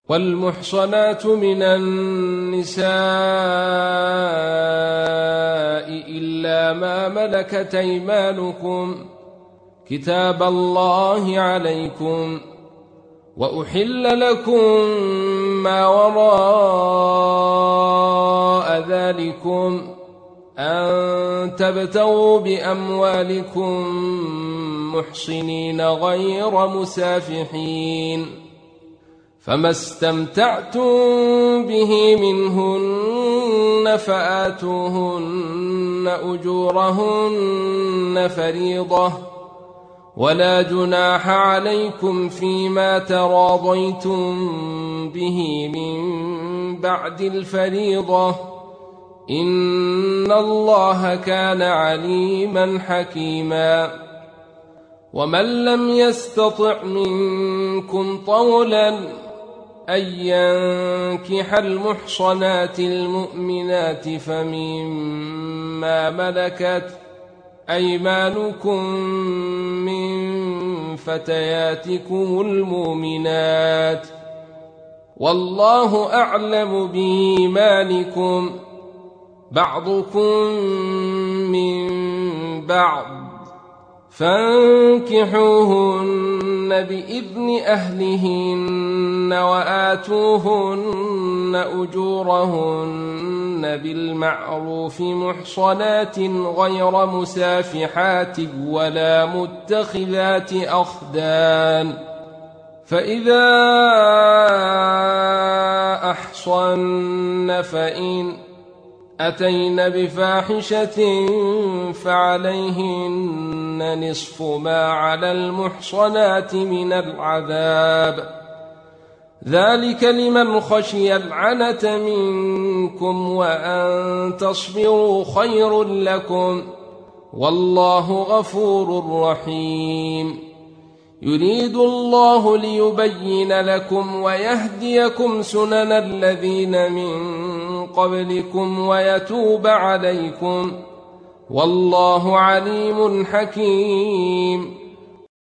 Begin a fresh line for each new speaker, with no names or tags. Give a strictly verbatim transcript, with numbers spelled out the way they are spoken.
والمحصنات من النساء إلا ما ملكت أيمانكم كتاب الله عليكم، وأحل لكم ما وراء ذلكم أن تبتغوا بأموالكم محصنين غير مسافحين، فما استمتعتم به منهن فآتوهن أجورهن فريضة، ولا جناح عليكم فيما تراضيتم به من بعد الفريضة، إن الله كان عليما حكيما. ومن لم يستطع منكم طولا أن ينكح المحصنات المؤمنات فمما ملكت أيمانكم من فتياتكم المؤمنات، والله أعلم بإيمانكم، بعضكم من بعض، فانكحوهن بإذن أهلهن وآتوهن أجورهن بالمعروف محصنات غير مسافحات ولا متخذات أخدان، فإذا أحصن فإن أتين بفاحشة فعليهن نصف ما على المحصنات من العذاب، ذلك لمن خشي العنة منكم، وأن تصبروا خير لكم، والله غفور رحيم. يريد الله ليبين لكم ويهديكم سنن الذين من قبلكم ويتوب عليكم، والله عليم حكيم.